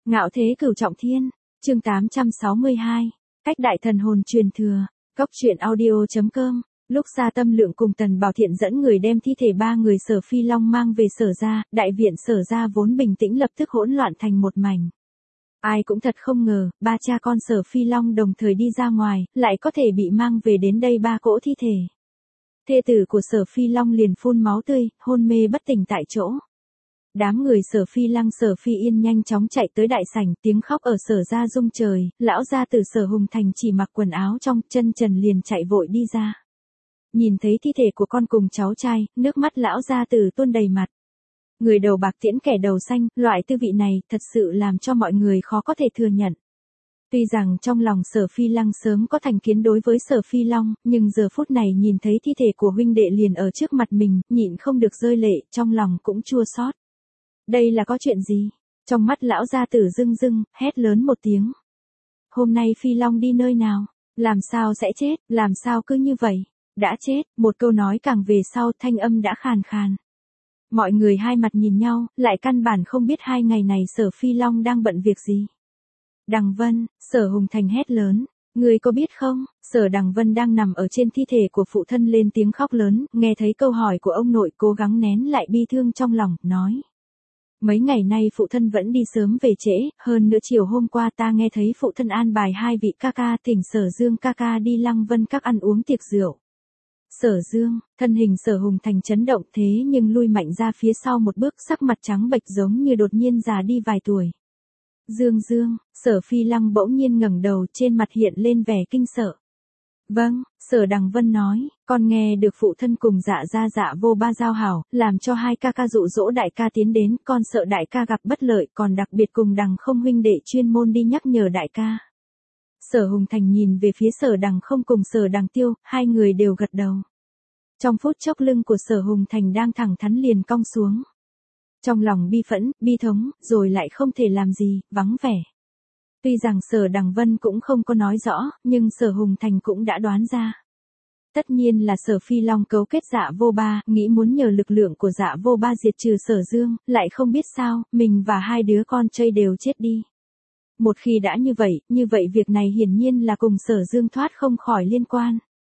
Ngạo thế cửu trọng thiên, chương 862, cách đại thần hồn truyền thừa, Cốc truyện audio.com. Lúc Sa Tâm Lượng cùng Tần Bảo Thiện dẫn người đem thi thể ba người Sở Phi Long mang về Sở gia, đại viện Sở gia vốn bình tĩnh lập tức hỗn loạn thành một mảnh. Ai cũng thật không ngờ, ba cha con Sở Phi Long đồng thời đi ra ngoài, lại có thể bị mang về đến đây ba cỗ thi thể. Thê tử của Sở Phi Long liền phun máu tươi, hôn mê bất tỉnh tại chỗ. Đám người Sở Phi Lăng Sở Phi Yên nhanh chóng chạy tới đại sảnh, tiếng khóc ở Sở gia rung trời, lão gia tử Sở Hùng Thành chỉ mặc quần áo trong, chân trần liền chạy vội đi ra. Nhìn thấy thi thể của con cùng cháu trai, nước mắt lão gia tử tuôn đầy mặt. Người đầu bạc tiễn kẻ đầu xanh, loại tư vị này thật sự làm cho mọi người khó có thể thừa nhận. Tuy rằng trong lòng Sở Phi Lăng sớm có thành kiến đối với Sở Phi Long, nhưng giờ phút này nhìn thấy thi thể của huynh đệ liền ở trước mặt mình, nhịn không được rơi lệ, trong lòng cũng chua xót. Đây là có chuyện gì? Trong mắt lão gia tử rưng rưng, hét lớn một tiếng. Hôm nay Phi Long đi nơi nào? Làm sao sẽ chết? Làm sao cứ như vậy? Đã chết, một câu nói càng về sau thanh âm đã khàn khàn. Mọi người hai mặt nhìn nhau, lại căn bản không biết hai ngày này Sở Phi Long đang bận việc gì. Đằng Vân, Sở Hùng Thành hét lớn. Người có biết không, Sở Đằng Vân đang nằm ở trên thi thể của phụ thân lên tiếng khóc lớn, nghe thấy câu hỏi của ông nội cố gắng nén lại bi thương trong lòng, nói. Mấy ngày nay phụ thân vẫn đi sớm về trễ, hơn nữa chiều hôm qua ta nghe thấy phụ thân an bài hai vị ca ca thỉnh Sở Dương ca ca đi Lăng Vân các ăn uống tiệc rượu. Sở Dương, thân hình Sở Hùng Thành chấn động thế nhưng lui mạnh ra phía sau một bước, sắc mặt trắng bệch giống như đột nhiên già đi vài tuổi. Dương, Sở Phi Lăng bỗng nhiên ngẩng đầu, trên mặt hiện lên vẻ kinh sợ. Vâng, Sở Đằng Vân nói, con nghe được phụ thân cùng Dạ Vô Ba giao hảo, làm cho hai ca ca dụ dỗ đại ca tiến đến, con sợ đại ca gặp bất lợi, còn đặc biệt cùng Đằng Không huynh đệ chuyên môn đi nhắc nhở đại ca. Sở Hùng Thành nhìn về phía Sở Đằng Không cùng Sở Đằng Tiêu, hai người đều gật đầu. Trong phút chốc lưng của Sở Hùng Thành đang thẳng thắn liền cong xuống. Trong lòng bi phẫn, bi thống, rồi lại không thể làm gì, vắng vẻ. Tuy rằng Sở Đằng Vân cũng không có nói rõ, nhưng Sở Hùng Thành cũng đã đoán ra. Tất nhiên là Sở Phi Long cấu kết Dạ Vô Ba, nghĩ muốn nhờ lực lượng của Dạ Vô Ba diệt trừ Sở Dương, lại không biết sao, mình và hai đứa con trai đều chết đi. Một khi đã như vậy việc này hiển nhiên là cùng Sở Dương thoát không khỏi liên quan.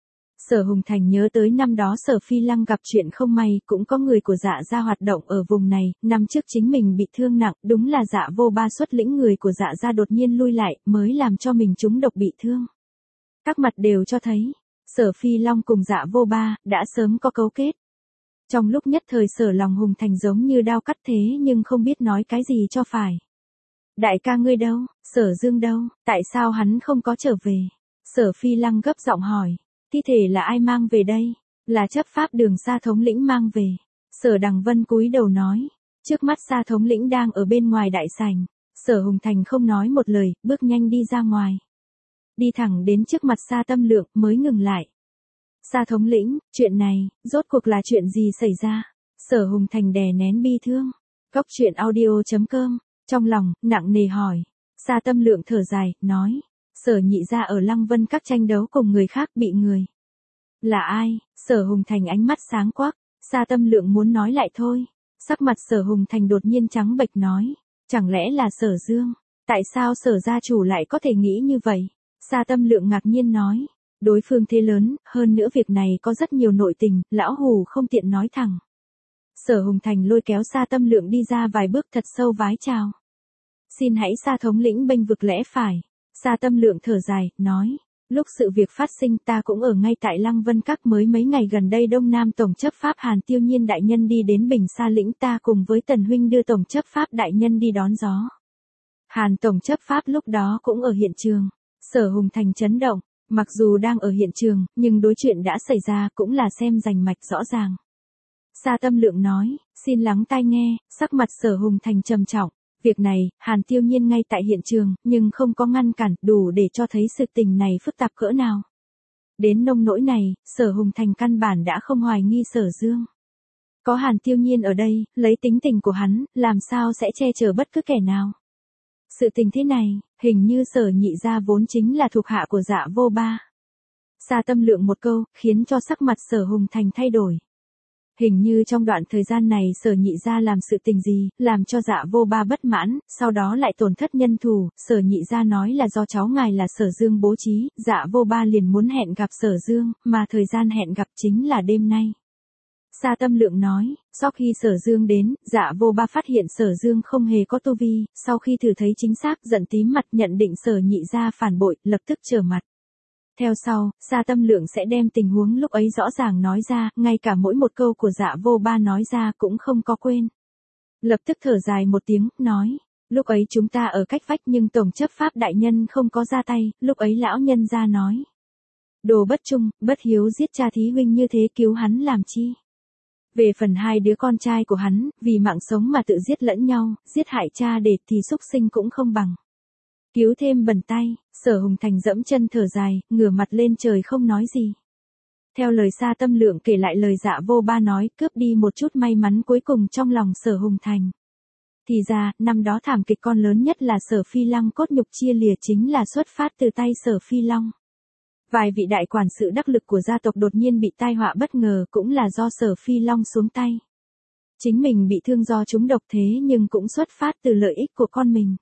Sở Hùng Thành nhớ tới năm đó Sở Phi Lăng gặp chuyện không may, cũng có người của Dạ gia hoạt động ở vùng này, năm trước chính mình bị thương nặng, đúng là Dạ Vô Ba xuất lĩnh người của Dạ gia đột nhiên lui lại, mới làm cho mình trúng độc bị thương. Các mặt đều cho thấy, Sở Phi Long cùng Dạ Vô Ba đã sớm có cấu kết. Trong lúc nhất thời Sở Lòng Hùng Thành giống như đao cắt thế nhưng không biết nói cái gì cho phải. Đại ca ngươi đâu, Sở Dương đâu, tại sao hắn không có trở về? Sở Phi Lăng gấp giọng hỏi. Thi thể là ai mang về đây? Là chấp pháp đường Sa thống lĩnh mang về. Sở Đằng Vân cúi đầu nói. Trước mắt Sa thống lĩnh đang ở bên ngoài đại sảnh. Sở Hùng Thành không nói một lời, bước nhanh đi ra ngoài. Đi thẳng đến trước mặt Sa Tâm Lượng mới ngừng lại. Sa thống lĩnh, chuyện này, rốt cuộc là chuyện gì xảy ra? Sở Hùng Thành đè nén bi thương. Cốc truyện audio.com, trong lòng, nặng nề hỏi. Sa Tâm Lượng thở dài, nói. Sở Nhị gia ở Lăng Vân các tranh đấu cùng người khác bị người. Là ai? Sở Hùng Thành ánh mắt sáng quắc. Sa Tâm Lượng muốn nói lại thôi. Sắc mặt Sở Hùng Thành đột nhiên trắng bệch nói. Chẳng lẽ là Sở Dương? Tại sao Sở gia chủ lại có thể nghĩ như vậy? Sa Tâm Lượng ngạc nhiên nói. Đối phương thế lớn, hơn nữa việc này có rất nhiều nội tình, lão hù không tiện nói thẳng. Sở Hùng Thành lôi kéo Sa Tâm Lượng đi ra vài bước thật sâu vái chào. Xin hãy Sa thống lĩnh bênh vực lẽ phải. Sa Tâm Lượng thở dài, nói, lúc sự việc phát sinh ta cũng ở ngay tại Lăng Vân các, mới mấy ngày gần đây Đông Nam Tổng chấp pháp Hàn Tiêu Nhiên đại nhân đi đến Bình Sa lĩnh, ta cùng với Tần huynh đưa Tổng chấp pháp đại nhân đi đón gió. Hàn Tổng chấp pháp lúc đó cũng ở hiện trường. Sở Hùng Thành chấn động, mặc dù đang ở hiện trường, nhưng đối chuyện đã xảy ra cũng là xem rành mạch rõ ràng. Sa Tâm Lượng nói, xin lắng tai nghe, sắc mặt Sở Hùng Thành trầm trọng. Việc này, Hàn Tiêu Nhiên ngay tại hiện trường, nhưng không có ngăn cản, đủ để cho thấy sự tình này phức tạp cỡ nào. Đến nông nỗi này, Sở Hùng Thành căn bản đã không hoài nghi Sở Dương. Có Hàn Tiêu Nhiên ở đây, lấy tính tình của hắn, làm sao sẽ che chở bất cứ kẻ nào. Sự tình thế này, hình như Sở Nhị gia vốn chính là thuộc hạ của Dạ Vô Ba. Sa Tâm Lượng một câu, khiến cho sắc mặt Sở Hùng Thành thay đổi. Hình như trong đoạn thời gian này Sở Nhị gia làm sự tình gì, làm cho Dạ Vô Ba bất mãn, sau đó lại tổn thất nhân thủ, Sở Nhị gia nói là do cháu ngài là Sở Dương bố trí, Dạ Vô Ba liền muốn hẹn gặp Sở Dương, mà thời gian hẹn gặp chính là đêm nay. Sa Tâm Lượng nói, sau khi Sở Dương đến, Dạ Vô Ba phát hiện Sở Dương không hề có tu vi, sau khi thử thấy chính xác giận tím mặt nhận định Sở Nhị gia phản bội, lập tức trở mặt. Theo sau, Sa Tâm Lượng sẽ đem tình huống lúc ấy rõ ràng nói ra, ngay cả mỗi một câu của Dạ Vô Ba nói ra cũng không có quên. Lập tức thở dài một tiếng, nói, lúc ấy chúng ta ở cách vách nhưng Tổng chấp pháp đại nhân không có ra tay, lúc ấy lão nhân ra nói. Đồ bất trung, bất hiếu giết cha thí huynh như thế cứu hắn làm chi? Về phần hai đứa con trai của hắn, vì mạng sống mà tự giết lẫn nhau, giết hại cha để thì xúc sinh cũng không bằng. Cứu thêm bẩn tay, Sở Hùng Thành dẫm chân thở dài, ngửa mặt lên trời không nói gì. Theo lời Sa Tâm Lượng kể lại lời Dạ Vô Ba nói, cướp đi một chút may mắn cuối cùng trong lòng Sở Hùng Thành. Thì ra, năm đó thảm kịch con lớn nhất là Sở Phi Long cốt nhục chia lìa chính là xuất phát từ tay Sở Phi Long. Vài vị đại quản sự đắc lực của gia tộc đột nhiên bị tai họa bất ngờ cũng là do Sở Phi Long xuống tay. Chính mình bị thương do trúng độc thế nhưng cũng xuất phát từ lợi ích của con mình.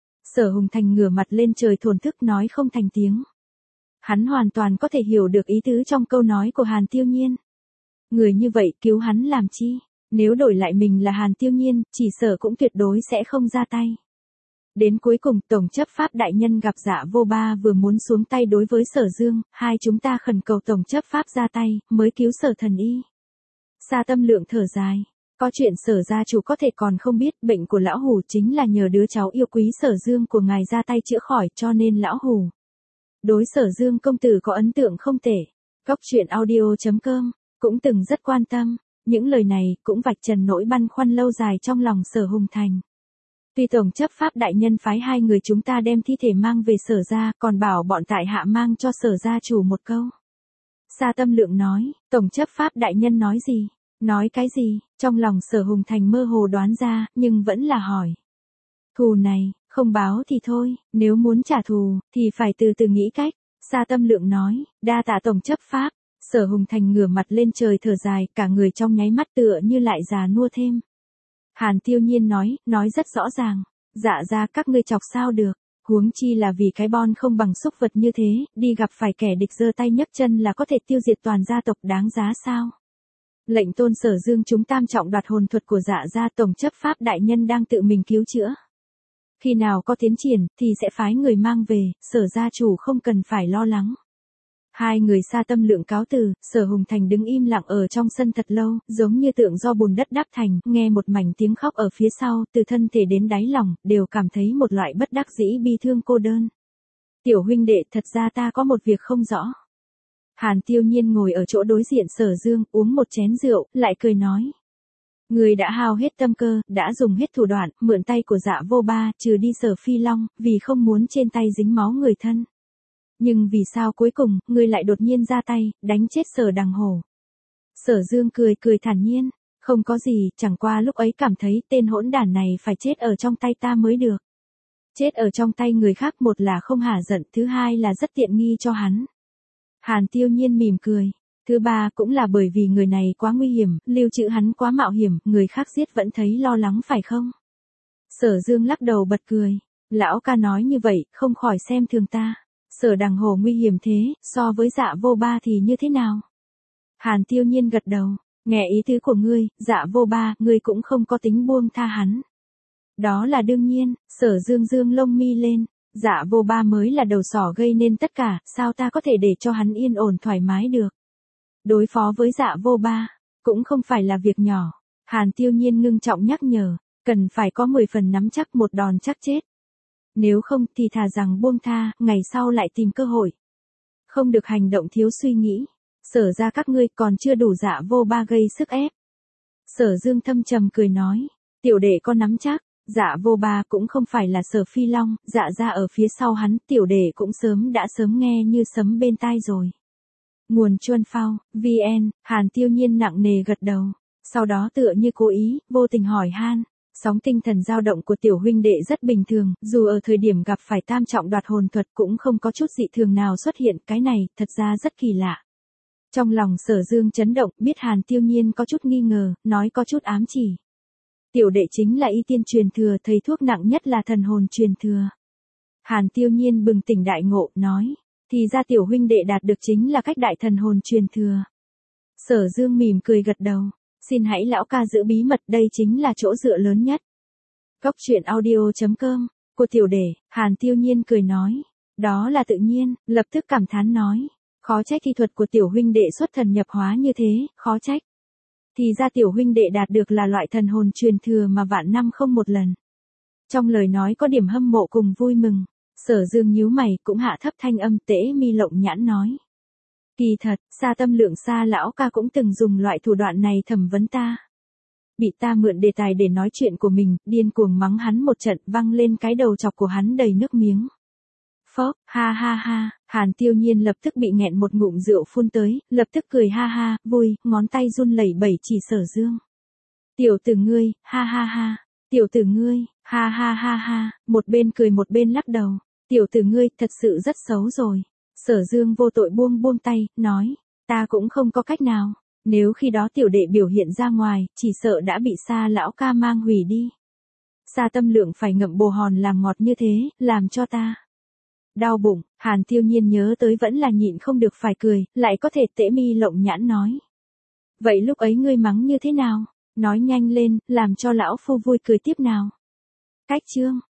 Sở Hùng Thành ngửa mặt lên trời thổn thức nói không thành tiếng. Hắn hoàn toàn có thể hiểu được ý tứ trong câu nói của Hàn Tiêu Nhiên. Người như vậy cứu hắn làm chi? Nếu đổi lại mình là Hàn Tiêu Nhiên, chỉ sợ cũng tuyệt đối sẽ không ra tay. Đến cuối cùng, Tổng chấp pháp đại nhân gặp Dạ Vô Ba vừa muốn xuống tay đối với Sở Dương, hai chúng ta khẩn cầu Tổng chấp pháp ra tay, mới cứu Sở Thần Y. Sa Tâm Lượng thở dài. Có chuyện Sở gia chủ có thể còn không biết, bệnh của lão Hủ chính là nhờ đứa cháu yêu quý Sở Dương của ngài ra tay chữa khỏi, cho nên lão Hủ đối Sở Dương công tử có ấn tượng không tệ. Góc truyện audio.com cũng từng rất quan tâm. Những lời này cũng vạch trần nỗi băn khoăn lâu dài trong lòng Sở Hùng Thành. Tuy Tổng chấp pháp đại nhân phái hai người chúng ta đem thi thể mang về Sở gia, còn bảo bọn tại hạ mang cho Sở gia chủ một câu. Sa Tâm Lượng nói, Tổng chấp pháp đại nhân nói gì? Nói cái gì? Trong lòng Sở Hùng Thành mơ hồ đoán ra, nhưng vẫn là hỏi. Thù này, không báo thì thôi, nếu muốn trả thù, thì phải từ từ nghĩ cách. Sa Tâm Lượng nói, đa tạ Tổng chấp pháp. Sở Hùng Thành ngửa mặt lên trời thở dài, cả người trong nháy mắt tựa như lại già nua thêm. Hàn Tiêu Nhiên nói rất rõ ràng. Dạ ra các ngươi chọc sao được. Huống chi là vì cái bon không bằng xúc vật như thế, đi gặp phải kẻ địch giơ tay nhấc chân là có thể tiêu diệt toàn gia tộc, đáng giá sao? Lệnh tôn Sở Dương chúng tam trọng đoạt hồn thuật của Dạ gia, Tổng chấp pháp đại nhân đang tự mình cứu chữa. Khi nào có tiến triển, thì sẽ phái người mang về, Sở gia chủ không cần phải lo lắng. Hai người Sa Tâm Lượng cáo từ, Sở Hùng Thành đứng im lặng ở trong sân thật lâu, giống như tượng do bùn đất đắp thành, nghe một mảnh tiếng khóc ở phía sau, từ thân thể đến đáy lòng, đều cảm thấy một loại bất đắc dĩ bi thương cô đơn. Tiểu huynh đệ, thật ra ta có một việc không rõ. Hàn Tiêu Nhiên ngồi ở chỗ đối diện Sở Dương, uống một chén rượu, lại cười nói. Người đã hao hết tâm cơ, đã dùng hết thủ đoạn, mượn tay của Dạ Vô Ba, trừ đi Sở Phi Long, vì không muốn trên tay dính máu người thân. Nhưng vì sao cuối cùng, ngươi lại đột nhiên ra tay, đánh chết Sở Đằng Hổ? Sở Dương cười thản nhiên, không có gì, chẳng qua lúc ấy cảm thấy tên hỗn đản này phải chết ở trong tay ta mới được. Chết ở trong tay người khác, một là không hả giận, thứ hai là rất tiện nghi cho hắn. Hàn Tiêu Nhiên mỉm cười. Thứ ba cũng là bởi vì người này quá nguy hiểm, lưu trữ hắn quá mạo hiểm, người khác giết vẫn thấy lo lắng phải không? Sở Dương lắc đầu bật cười. Lão ca nói như vậy, không khỏi xem thường ta. Sở Đằng Hổ nguy hiểm thế, so với Dạ Vô Ba thì như thế nào? Hàn Tiêu Nhiên gật đầu. Nghe ý tứ của ngươi, Dạ Vô Ba, ngươi cũng không có tính buông tha hắn. Đó là đương nhiên, Sở Dương dương lông mi lên. Dạ Vô Ba mới là đầu sỏ gây nên tất cả, sao ta có thể để cho hắn yên ổn thoải mái được? Đối phó với Dạ Vô Ba, cũng không phải là việc nhỏ. Hàn Tiêu Nhiên ngưng trọng nhắc nhở, cần phải có 10 phần nắm chắc một đòn chắc chết. Nếu không thì thà rằng buông tha, ngày sau lại tìm cơ hội. Không được hành động thiếu suy nghĩ. Sở ra các ngươi còn chưa đủ Dạ Vô Ba gây sức ép. Sở Dương thâm trầm cười nói, tiểu đệ có nắm chắc. Dạ Vô Ba cũng không phải là Sở Phi Long, Dạ ra ở phía sau hắn, tiểu đệ cũng đã sớm nghe như sấm bên tai rồi. Nguồn Chuân Phao, VN, Hàn Tiêu Nhiên nặng nề gật đầu. Sau đó tựa như cố ý, vô tình hỏi han. Sóng tinh thần dao động của tiểu huynh đệ rất bình thường, dù ở thời điểm gặp phải tam trọng đoạt hồn thuật cũng không có chút dị thường nào xuất hiện, cái này thật ra rất kỳ lạ. Trong lòng Sở Dương chấn động, biết Hàn Tiêu Nhiên có chút nghi ngờ, nói có chút ám chỉ. Tiểu đệ chính là y tiên truyền thừa, thầy thuốc nặng nhất là thần hồn truyền thừa. Hàn Tiêu Nhiên bừng tỉnh đại ngộ, nói, thì ra tiểu huynh đệ đạt được chính là cách đại thần hồn truyền thừa. Sở Dương mỉm cười gật đầu, xin hãy lão ca giữ bí mật, đây chính là chỗ dựa lớn nhất. Cốc truyện audio.com, của tiểu đệ, Hàn Tiêu Nhiên cười nói, đó là tự nhiên, lập tức cảm thán nói, khó trách thi thuật của tiểu huynh đệ xuất thần nhập hóa như thế, khó trách. Thì ra tiểu huynh đệ đạt được là loại thần hồn truyền thừa mà vạn năm không một lần. Trong lời nói có điểm hâm mộ cùng vui mừng, Sở Dương nhíu mày cũng hạ thấp thanh âm, tễ mi lộng nhãn nói. Kỳ thật, Sa Tâm Lượng Sa lão ca cũng từng dùng loại thủ đoạn này thẩm vấn ta. Bị ta mượn đề tài để nói chuyện của mình, điên cuồng mắng hắn một trận, văng lên cái đầu chọc của hắn đầy nước miếng. Phốc, ha ha ha, Hàn Tiêu Nhiên lập tức bị nghẹn một ngụm rượu phun tới, lập tức cười ha ha, vui, ngón tay run lẩy bẩy chỉ Sở Dương. Tiểu tử ngươi, ha ha ha, tiểu tử ngươi, ha ha ha ha, một bên cười một bên lắc đầu, tiểu tử ngươi thật sự rất xấu rồi. Sở Dương vô tội buông buông tay, nói, ta cũng không có cách nào, nếu khi đó tiểu đệ biểu hiện ra ngoài, chỉ sợ đã bị Sa lão ca mang hủy đi. Sa Tâm Lượng phải ngậm bồ hòn làm ngọt như thế, làm cho ta đau bụng. Hàn Tiêu Nhiên nhớ tới vẫn là nhịn không được phải cười, lại có thể tễ mi lộng nhãn nói. Vậy lúc ấy ngươi mắng như thế nào? Nói nhanh lên, làm cho lão phu vui cười tiếp nào. Cách chương